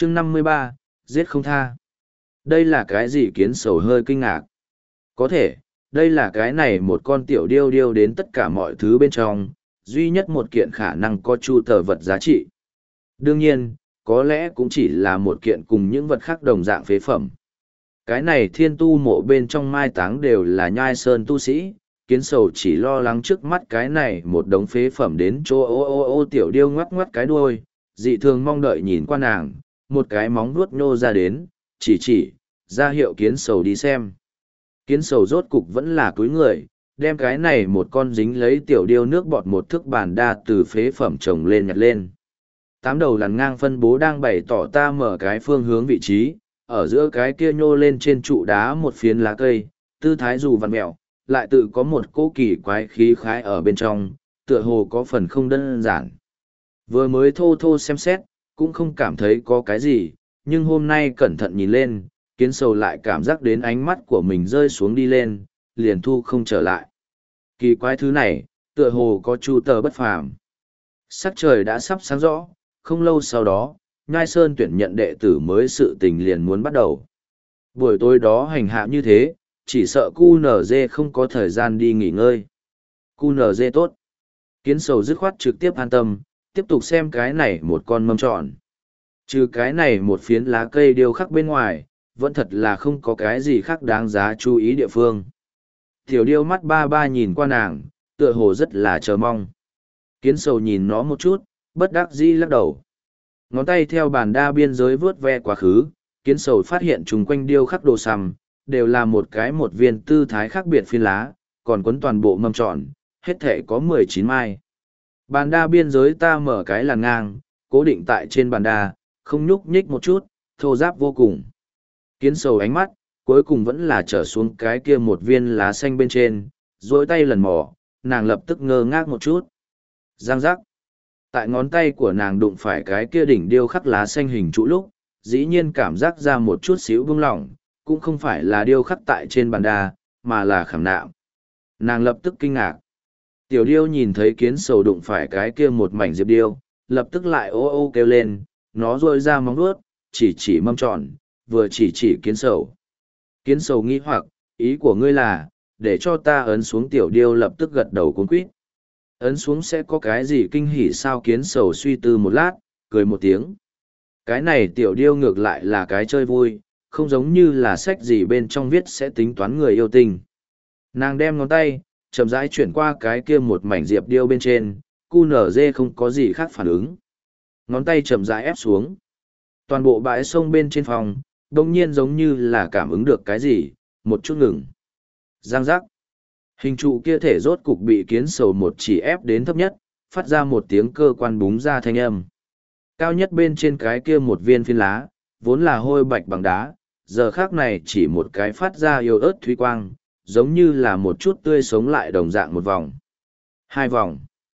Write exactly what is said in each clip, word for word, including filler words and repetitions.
chương năm mươi ba, giết không tha. Đây là cái gì? Kiến sầu hơi kinh ngạc. Có thể, đây là cái này một con tiểu điêu điêu đến tất cả mọi thứ bên trong, duy nhất một kiện khả năng có chu tờ vật giá trị. Đương nhiên, có lẽ cũng chỉ là một kiện cùng những vật khác đồng dạng phế phẩm. Cái này thiên tu mộ bên trong mai táng đều là nhai sơn tu sĩ, kiến sầu chỉ lo lắng trước mắt cái này một đống phế phẩm đến chỗ ô ô ô tiểu điêu ngoắc ngoắc cái đuôi, dị thường mong đợi nhìn qua nàng, một cái móng vuốt nhô ra đến, chỉ chỉ, ra hiệu kiến sầu đi xem. Kiến sầu rốt cục vẫn là cúi người, đem cái này một con dính lấy tiểu điêu nước bọt một thước bàn đa từ phế phẩm trồng lên nhặt lên. Tám đầu lằn ngang phân bố đang bày tỏ ta mở cái phương hướng vị trí, ở giữa cái kia nhô lên trên trụ đá một phiến lá cây, tư thái dù vằn mẹo, lại tự có một cỗ kỳ quái khí khái ở bên trong, tựa hồ có phần không đơn giản. Vừa mới thô thô xem xét, cũng không cảm thấy có cái gì, nhưng hôm nay cẩn thận nhìn lên, kiến sầu lại cảm giác đến ánh mắt của mình rơi xuống đi lên, liền thu không trở lại. Kỳ quái thứ này, tựa hồ có chu tờ bất phàm. Sắc trời đã sắp sáng rõ, không lâu sau đó, Nhai Sơn tuyển nhận đệ tử mới sự tình liền muốn bắt đầu. Buổi tối đó hành hạ như thế, chỉ sợ cu nở dê không có thời gian đi nghỉ ngơi. Cu nở dê tốt. Kiến sầu dứt khoát trực tiếp an tâm, tiếp tục xem cái này một con mâm tròn. Trừ cái này một phiến lá cây điêu khắc bên ngoài, vẫn thật là không có cái gì khác đáng giá chú ý địa phương. Tiểu điêu mắt ba ba nhìn qua nàng, tựa hồ rất là chờ mong. Kiến sầu nhìn nó một chút, bất đắc dĩ lắc đầu. Ngón tay theo bàn đa biên giới vướt ve quá khứ, kiến sầu phát hiện chung quanh điêu khắc đồ sằm, đều là một cái một viên tư thái khác biệt phiên lá, còn quấn toàn bộ mâm tròn, hết thể có mười chín mai. Bàn đa biên giới ta mở cái làn ngang, cố định tại trên bàn đa, không nhúc nhích một chút, thô giáp vô cùng. Kiến sầu ánh mắt, cuối cùng vẫn là trở xuống cái kia một viên lá xanh bên trên, duỗi tay lần mò, nàng lập tức ngơ ngác một chút. Giang giác. Tại ngón tay của nàng đụng phải cái kia đỉnh điêu khắc lá xanh hình trụ lúc, dĩ nhiên cảm giác ra một chút xíu bưng lỏng, cũng không phải là điêu khắc tại trên bàn đa, mà là khảm nạm. Nàng lập tức kinh ngạc. Tiểu điêu nhìn thấy kiến sầu đụng phải cái kia một mảnh diệp điêu, lập tức lại ô ô kêu lên, nó rôi ra móng vuốt, chỉ chỉ mâm tròn, vừa chỉ chỉ kiến sầu. Kiến sầu nghi hoặc, ý của ngươi là, để cho ta ấn xuống. Tiểu điêu lập tức gật đầu cuống quýt. Ấn xuống sẽ có cái gì kinh hỉ sao? Kiến sầu suy tư một lát, cười một tiếng. Cái này tiểu điêu ngược lại là cái chơi vui, không giống như là sách gì bên trong viết sẽ tính toán người yêu tình. Nàng đem ngón tay, chậm rãi chuyển qua cái kia một mảnh diệp điêu bên trên, cu nở dê không có gì khác phản ứng. Ngón tay chậm rãi ép xuống. Toàn bộ bãi sông bên trên phòng, đông nhiên giống như là cảm ứng được cái gì, một chút ngừng. Giang giác. Hình trụ kia thể rốt cục bị kiến sầu một chỉ ép đến thấp nhất, phát ra một tiếng cơ quan búng ra thanh âm. Cao nhất bên trên cái kia một viên phiến lá, vốn là hôi bạch bằng đá, giờ khác này chỉ một cái phát ra yếu ớt thúy quang, giống như là một chút tươi sống lại đồng dạng một vòng. Hai vòng.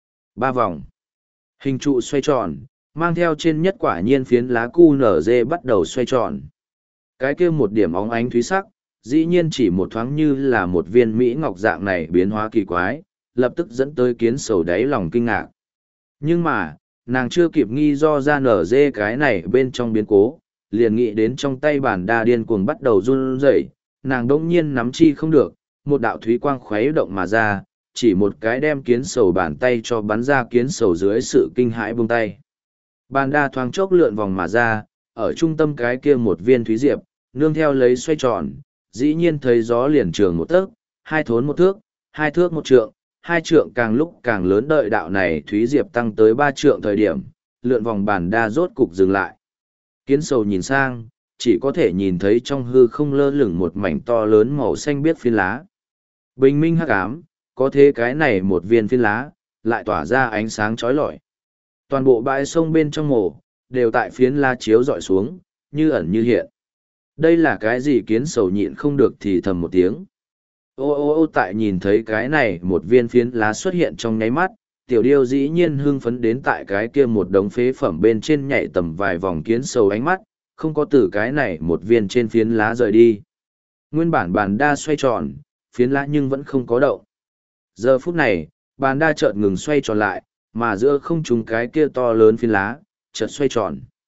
Ba vòng. Hình trụ xoay tròn, mang theo trên nhất quả nhiên phiến lá cu nở dê bắt đầu xoay tròn. Cái kia một điểm óng ánh thúy sắc, dĩ nhiên chỉ một thoáng như là một viên mỹ ngọc dạng này biến hóa kỳ quái, lập tức dẫn tới kiến sầu đáy lòng kinh ngạc. Nhưng mà, nàng chưa kịp nghi do ra nở dê cái này bên trong biến cố, liền nghĩ đến trong tay bản đa điên cuồng bắt đầu run rẩy, nàng đỗng nhiên nắm chi không được, một đạo thúy quang khuấy động mà ra, chỉ một cái đem kiến sầu bàn tay cho bắn ra. Kiến sầu dưới sự kinh hãi buông tay. Bàn đa thoáng chốc lượn vòng mà ra, ở trung tâm cái kia một viên thúy diệp, nương theo lấy xoay tròn, dĩ nhiên thấy gió liền trường một tấc, hai thốn một thước, hai thước một trượng, hai trượng càng lúc càng lớn. Đợi đạo này thúy diệp tăng tới ba trượng thời điểm, lượn vòng bàn đa rốt cục dừng lại. Kiến sầu nhìn sang, chỉ có thể nhìn thấy trong hư không lơ lửng một mảnh to lớn màu xanh biếc phiến lá. Bình minh hắc ám, có thế cái này một viên phiến lá, lại tỏa ra ánh sáng chói lọi. Toàn bộ bãi sông bên trong mồ, đều tại phiến lá chiếu dọi xuống, như ẩn như hiện. Đây là cái gì? Kiến sầu nhịn không được thì thầm một tiếng. Ô ô ô tại nhìn thấy cái này một viên phiến lá xuất hiện trong nháy mắt, tiểu điêu dĩ nhiên hưng phấn đến tại cái kia một đống phế phẩm bên trên nhảy tầm vài vòng. Kiến sầu ánh mắt, không có từ cái này một viên trên phiến lá rời đi. Nguyên bản bàn đa xoay tròn, phiến lá nhưng vẫn không có động. Giờ phút này, bàn đa chợt ngừng xoay tròn lại, mà giữa không trung cái kia to lớn phiến lá, chợt xoay tròn.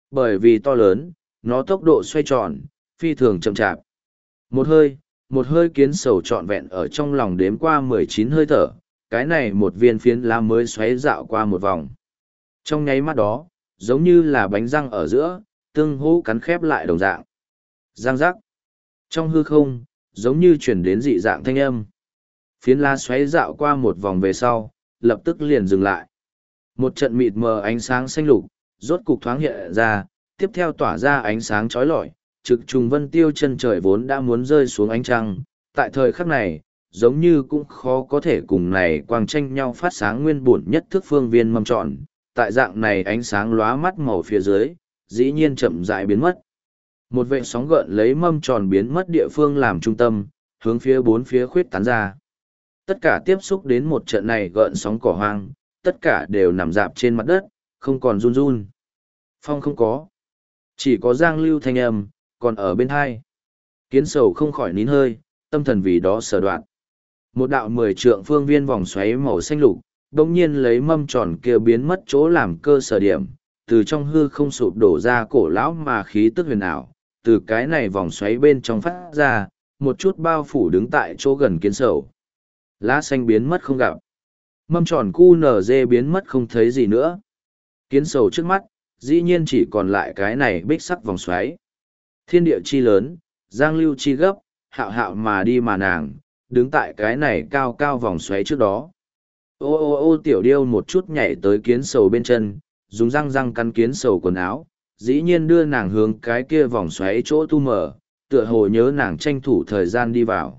Bởi vì to lớn, nó tốc độ xoay tròn, phi thường chậm chạp. Một hơi, một hơi kiến sầu trọn vẹn ở trong lòng đếm qua mười chín hơi thở, cái này một viên phiến lá mới xoáy dạo qua một vòng. Trong nháy mắt đó, giống như là bánh răng ở giữa, tương hỗ cắn khép lại đồng dạng. Giang giác. Trong hư không, giống như chuyển đến dị dạng thanh âm. Phiến lá xoáy dạo qua một vòng về sau, lập tức liền dừng lại. Một trận mịt mờ ánh sáng xanh lục, rốt cục thoáng hiện ra, tiếp theo tỏa ra ánh sáng chói lọi, trực trùng vân tiêu chân trời vốn đã muốn rơi xuống ánh trăng. Tại thời khắc này, giống như cũng khó có thể cùng này quang tranh nhau phát sáng nguyên bổn nhất thức phương viên mâm tròn. Tại dạng này ánh sáng lóa mắt màu phía dưới, dĩ nhiên chậm rãi biến mất. Một vệ sóng gợn lấy mâm tròn biến mất địa phương làm trung tâm, hướng phía bốn phía khuyết tán ra. Tất cả tiếp xúc đến một trận này gợn sóng cỏ hoang, tất cả đều nằm dạp trên mặt đất, không còn run run. Phong không có. Chỉ có giang lưu thanh âm, còn ở bên hai. Kiến sầu không khỏi nín hơi, tâm thần vì đó sở đoạn. Một đạo mười trượng phương viên vòng xoáy màu xanh lục, đồng nhiên lấy mâm tròn kia biến mất chỗ làm cơ sở điểm, từ trong hư không sụp đổ ra cổ lão mà khí tức huyền ảo, từ cái này vòng xoáy bên trong phát ra, một chút bao phủ đứng tại chỗ gần kiến sầu. Lá xanh biến mất không gặp. Mâm tròn cu nở dê biến mất không thấy gì nữa. Kiến sầu trước mắt, dĩ nhiên chỉ còn lại cái này bích sắc vòng xoáy. Thiên địa chi lớn, giang lưu chi gấp, hạo hạo mà đi mà nàng, đứng tại cái này cao cao vòng xoáy trước đó. Ô ô ô tiểu điêu một chút nhảy tới kiến sầu bên chân, dùng răng răng cắn kiến sầu quần áo, dĩ nhiên đưa nàng hướng cái kia vòng xoáy chỗ tu mở, tựa hồ nhớ nàng tranh thủ thời gian đi vào.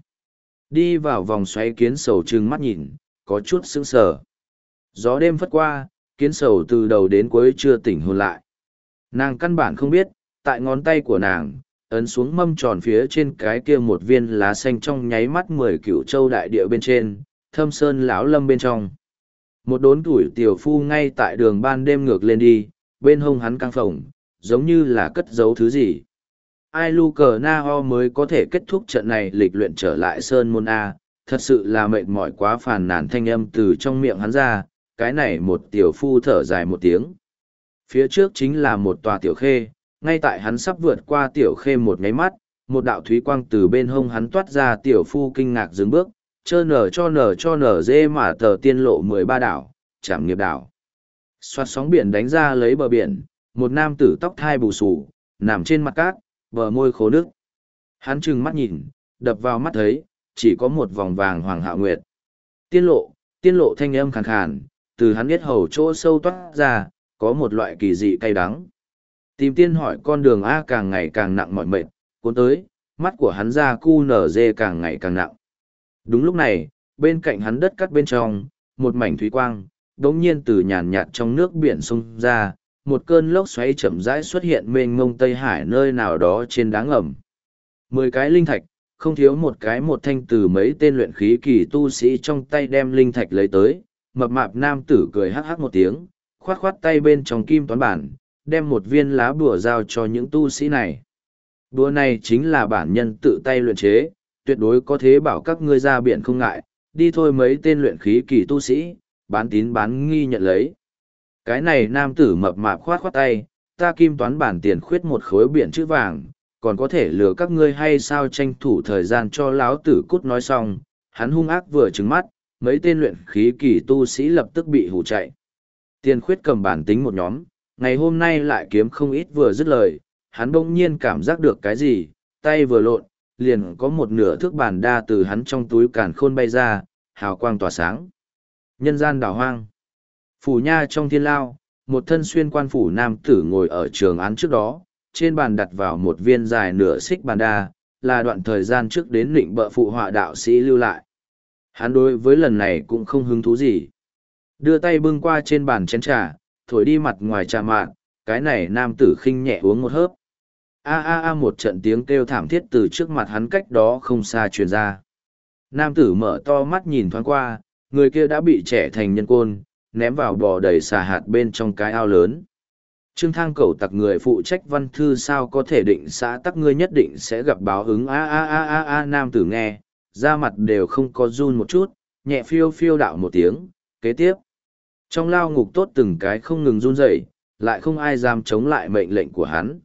Đi vào vòng xoáy kiến sầu trừng mắt nhìn, có chút sững sờ. Gió đêm phất qua, kiến sầu từ đầu đến cuối chưa tỉnh hồn lại. Nàng căn bản không biết, tại ngón tay của nàng, ấn xuống mâm tròn phía trên cái kia một viên lá xanh trong nháy mắt mười cựu châu đại địa bên trên, thâm sơn lão lâm bên trong. Một đốn tuổi tiểu phu ngay tại đường ban đêm ngược lên đi, bên hông hắn căng phồng, giống như là cất giấu thứ gì. Ai lu cờ na ho mới có thể kết thúc trận này lịch luyện trở lại sơn môn A, thật sự là mệt mỏi quá phàn nàn thanh âm từ trong miệng hắn ra, cái này một tiểu phu thở dài một tiếng. Phía trước chính là một tòa tiểu khê, ngay tại hắn sắp vượt qua tiểu khê một nháy mắt, một đạo thúy quang từ bên hông hắn toát ra, tiểu phu kinh ngạc dừng bước, chơ nở cho nở cho nở dê mà tờ tiên lộ mười ba đảo, chảm nghiệp đảo. Xoát sóng biển đánh ra lấy bờ biển, một nam tử tóc thai bù xù, nằm trên mặt cát, bờ môi khô nước. Hắn trừng mắt nhìn, đập vào mắt thấy, chỉ có một vòng vàng hoàng hạo nguyệt. Tiên lộ, tiên lộ thanh âm khàn khàn, từ hắn biết hầu chỗ sâu toát ra, có một loại kỳ dị cay đắng. Tìm tiên hỏi con đường A càng ngày càng nặng mỏi mệt, cuốn tới, mắt của hắn ra cu nở dê càng ngày càng nặng. Đúng lúc này, bên cạnh hắn đất cắt bên trong, một mảnh thủy quang, đống nhiên từ nhàn nhạt trong nước biển sông ra, một cơn lốc xoáy chậm rãi xuất hiện mênh mông Tây Hải nơi nào đó trên đá ngầm. Mười cái linh thạch, không thiếu một cái một thanh từ mấy tên luyện khí kỳ tu sĩ trong tay đem linh thạch lấy tới, mập mạp nam tử cười hắc hắc một tiếng, khoát khoát tay bên trong kim toán bản, đem một viên lá bùa giao cho những tu sĩ này. Bùa này chính là bản nhân tự tay luyện chế, tuyệt đối có thế bảo các ngươi ra biển không ngại, đi thôi mấy tên luyện khí kỳ tu sĩ, bán tín bán nghi nhận lấy. Cái này nam tử mập mạp khoát khoát tay, ta kim toán bản tiền khuyết một khối biển chữ vàng, còn có thể lừa các ngươi hay sao tranh thủ thời gian cho láo tử cút nói xong, hắn hung ác vừa trừng mắt, mấy tên luyện khí kỳ tu sĩ lập tức bị hù chạy. Tiền khuyết cầm bản tính một nhóm, ngày hôm nay lại kiếm không ít vừa dứt lời, hắn bỗng nhiên cảm giác được cái gì, tay vừa lộn, liền có một nửa thước bản đa từ hắn trong túi càn khôn bay ra, hào quang tỏa sáng. Nhân gian đảo hoang. Phủ nha trong thiên lao, một thân xuyên quan phủ nam tử ngồi ở trường án trước đó, trên bàn đặt vào một viên dài nửa xích bàn đa, là đoạn thời gian trước đến lĩnh bợ phụ họa đạo sĩ lưu lại. Hắn đối với lần này cũng không hứng thú gì. Đưa tay bưng qua trên bàn chén trà, thổi đi mặt ngoài trà mạn, cái này nam tử khinh nhẹ uống một hớp. A a a một trận tiếng kêu thảm thiết từ trước mặt hắn cách đó không xa truyền ra. Nam tử mở to mắt nhìn thoáng qua, người kia đã bị trẻ thành nhân côn, ném vào bò đầy xà hạt bên trong cái ao lớn. Trương Thang Cẩu tặc người phụ trách văn thư sao có thể định xã tắc ngươi nhất định sẽ gặp báo ứng a a a a a nam tử nghe, da mặt đều không có run một chút, nhẹ phiêu phiêu đạo một tiếng, kế tiếp. Trong lao ngục tốt từng cái không ngừng run rẩy, lại không ai dám chống lại mệnh lệnh của hắn.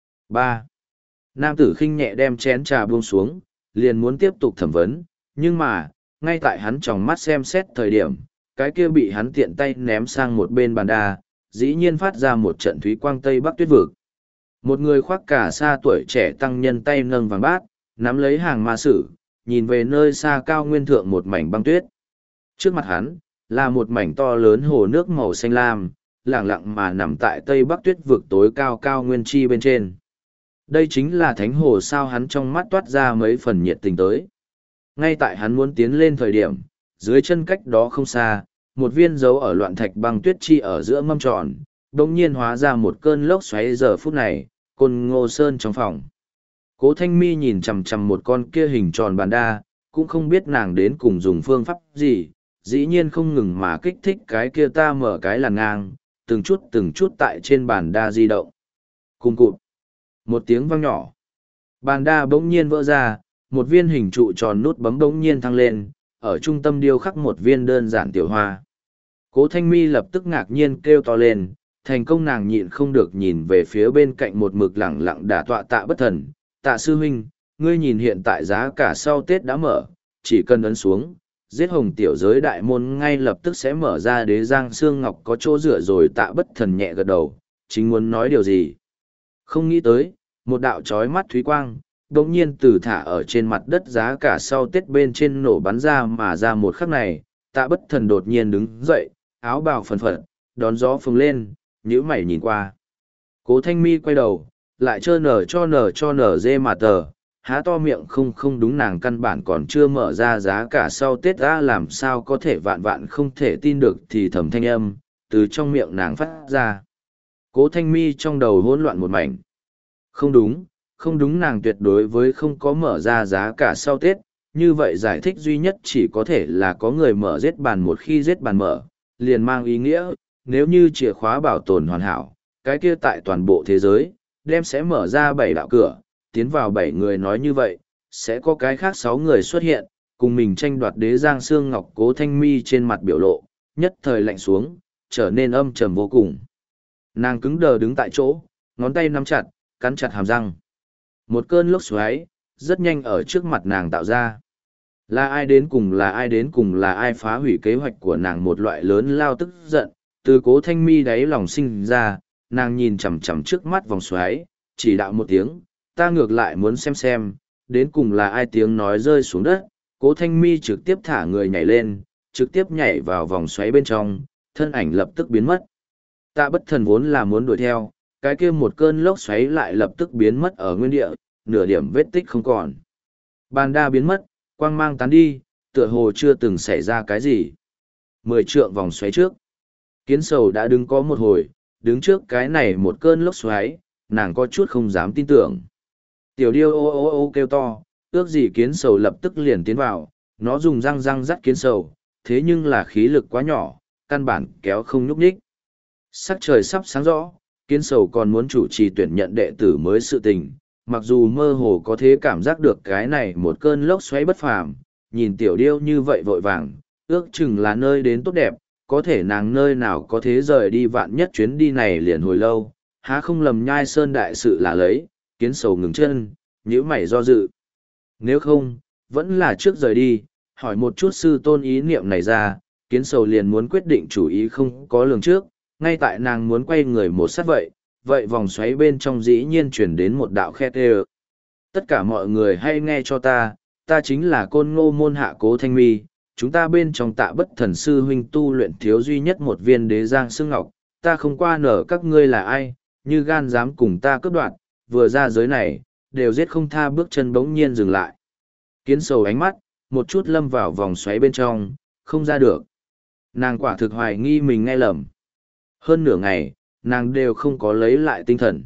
Ba. Nam tử khinh nhẹ đem chén trà buông xuống, liền muốn tiếp tục thẩm vấn, nhưng mà, ngay tại hắn tròng mắt xem xét thời điểm, cái kia bị hắn tiện tay ném sang một bên bàn đa, dĩ nhiên phát ra một trận thúy quang tây bắc tuyết vực. Một người khoác cả xa tuổi trẻ tăng nhân tay nâng vàng bát, nắm lấy hàng ma sử, nhìn về nơi xa cao nguyên thượng một mảnh băng tuyết. Trước mặt hắn, là một mảnh to lớn hồ nước màu xanh lam, lẳng lặng mà nằm tại tây bắc tuyết vực tối cao cao nguyên chi bên trên. Đây chính là thánh hồ sao, hắn trong mắt toát ra mấy phần nhiệt tình tới. Ngay tại hắn muốn tiến lên thời điểm, dưới chân cách đó không xa, một viên dấu ở loạn thạch băng tuyết chi ở giữa mâm tròn, đột nhiên hóa ra một cơn lốc xoáy. Giờ phút này, Côn Ngô Sơn trong phòng. Cố Thanh Mi nhìn chằm chằm một con kia hình tròn bàn đa, cũng không biết nàng đến cùng dùng phương pháp gì, dĩ nhiên không ngừng mà kích thích cái kia ta mở cái làn ngang, từng chút từng chút tại trên bàn đa di động. Cùng cụt. Một tiếng vang nhỏ. Bàn đa bỗng nhiên vỡ ra, một viên hình trụ tròn nút bấm bỗng nhiên thăng lên, ở trung tâm điêu khắc một viên đơn giản tiểu hoa. Cố Thanh Mi lập tức ngạc nhiên kêu to lên, thành công nàng nhịn không được nhìn về phía bên cạnh một mực lẳng lặng đả tọa Tạ Bất Thần. Tạ sư huynh, ngươi nhìn hiện tại giá cả sau Tết đã mở, chỉ cần ấn xuống, giết hồng tiểu giới đại môn ngay lập tức sẽ mở ra. Đế Giang Sương Ngọc có chỗ dựa rồi. Tạ Bất Thần nhẹ gật đầu, chính muốn nói điều gì. Không nghĩ tới, một đạo chói mắt thúy quang, đột nhiên từ thả ở trên mặt đất giá cả sau Tết bên trên nổ bắn ra mà ra. Một khắc này, Tạ Bất Thần đột nhiên đứng dậy, áo bào phần phật, đón gió phồng lên, nhíu mày nhìn qua. Cố Thanh Mi quay đầu, lại trơ nở cho nở cho nở dê mà tờ, há to miệng. Không không đúng, nàng căn bản còn chưa mở ra giá cả sau Tết ra, làm sao có thể vạn vạn không thể tin được thì thầm thanh âm, từ trong miệng nàng phát ra. Cố Thanh Mi trong đầu hỗn loạn một mảnh. Không đúng, không đúng, nàng tuyệt đối với không có mở ra giá cả sau Tết, như vậy giải thích duy nhất chỉ có thể là có người mở giết bàn. Một khi giết bàn mở, liền mang ý nghĩa, nếu như chìa khóa bảo tồn hoàn hảo, cái kia tại toàn bộ thế giới, đem sẽ mở ra bảy đạo cửa, tiến vào bảy người. Nói như vậy, sẽ có cái khác sáu người xuất hiện, cùng mình tranh đoạt Đế Giang Sương Ngọc. Cố Thanh Mi trên mặt biểu lộ, nhất thời lạnh xuống, trở nên âm trầm vô cùng. Nàng cứng đờ đứng tại chỗ, ngón tay nắm chặt, cắn chặt hàm răng. Một cơn lốc xoáy, rất nhanh ở trước mặt nàng tạo ra. Là ai đến cùng là ai đến cùng là ai phá hủy kế hoạch của nàng? Một loại lớn lao tức giận, từ Cố Thanh Mi đáy lòng sinh ra, nàng nhìn chằm chằm trước mắt vòng xoáy, chỉ đạo một tiếng, ta ngược lại muốn xem xem, đến cùng là ai. Tiếng nói rơi xuống đất, Cố Thanh Mi trực tiếp thả người nhảy lên, trực tiếp nhảy vào vòng xoáy bên trong, thân ảnh lập tức biến mất. Tạ Bất Thần vốn là muốn đuổi theo, cái kia một cơn lốc xoáy lại lập tức biến mất ở nguyên địa, nửa điểm vết tích không còn. Bàn đa biến mất, quang mang tán đi, tựa hồ chưa từng xảy ra cái gì. Mười trượng vòng xoáy trước, Kiến Sầu đã đứng có một hồi, đứng trước cái này một cơn lốc xoáy, nàng có chút không dám tin tưởng. Tiểu điêu ô ô ô kêu to, ước gì Kiến Sầu lập tức liền tiến vào, nó dùng răng răng dắt Kiến Sầu, thế nhưng là khí lực quá nhỏ, căn bản kéo không nhúc nhích. Sắc trời sắp sáng rõ, Kiến Sầu còn muốn chủ trì tuyển nhận đệ tử mới sự tình, mặc dù mơ hồ có thể cảm giác được cái này một cơn lốc xoáy bất phàm, nhìn tiểu điêu như vậy vội vàng, ước chừng là nơi đến tốt đẹp, có thể nàng nơi nào có thế rời đi, vạn nhất chuyến đi này liền hồi lâu, há không lầm Nhai Sơn đại sự là lấy. Kiến Sầu ngừng chân, nhíu mày do dự. Nếu không, vẫn là trước rời đi, hỏi một chút sư tôn ý niệm này ra. Kiến Sầu liền muốn quyết định chủ ý không có lường trước, ngay tại nàng muốn quay người một sát vậy, vậy vòng xoáy bên trong dĩ nhiên chuyển đến một đạo khe tê. Tất cả mọi người hãy nghe cho ta, ta chính là Côn Ngô môn hạ Cố Thanh Mi, chúng ta bên trong Tạ Bất Thần sư huynh tu luyện thiếu duy nhất một viên Đế Giang Sương Ngọc, ta không qua nở các ngươi là ai, như gan dám cùng ta cướp đoạt, vừa ra giới này, đều giết không tha. Bước chân bỗng nhiên dừng lại. Kiến Sầu ánh mắt, một chút lâm vào vòng xoáy bên trong, không ra được. Nàng quả thực hoài nghi mình nghe lầm. Hơn nửa ngày, nàng đều không có lấy lại tinh thần.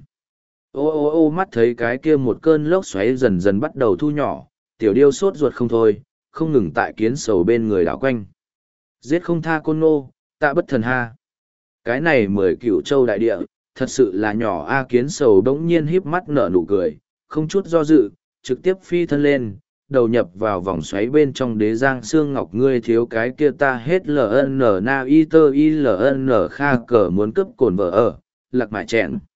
Ô ô ô mắt thấy cái kia một cơn lốc xoáy dần dần bắt đầu thu nhỏ, tiểu điêu sốt ruột không thôi, không ngừng tại Kiến Sầu bên người đảo quanh. Giết không tha Côn Ngô, Tạ Bất Thần ha. Cái này mười cửu châu đại địa, thật sự là nhỏ a. Kiến Sầu đống nhiên híp mắt nở nụ cười, không chút do dự, trực tiếp phi thân lên, đầu nhập vào vòng xoáy bên trong. Đế Giang Sương Ngọc, ngươi thiếu cái kia ta hết ln na i tơ i ln kha cờ muốn cướp cồn vợ ở, lạc mải chèn.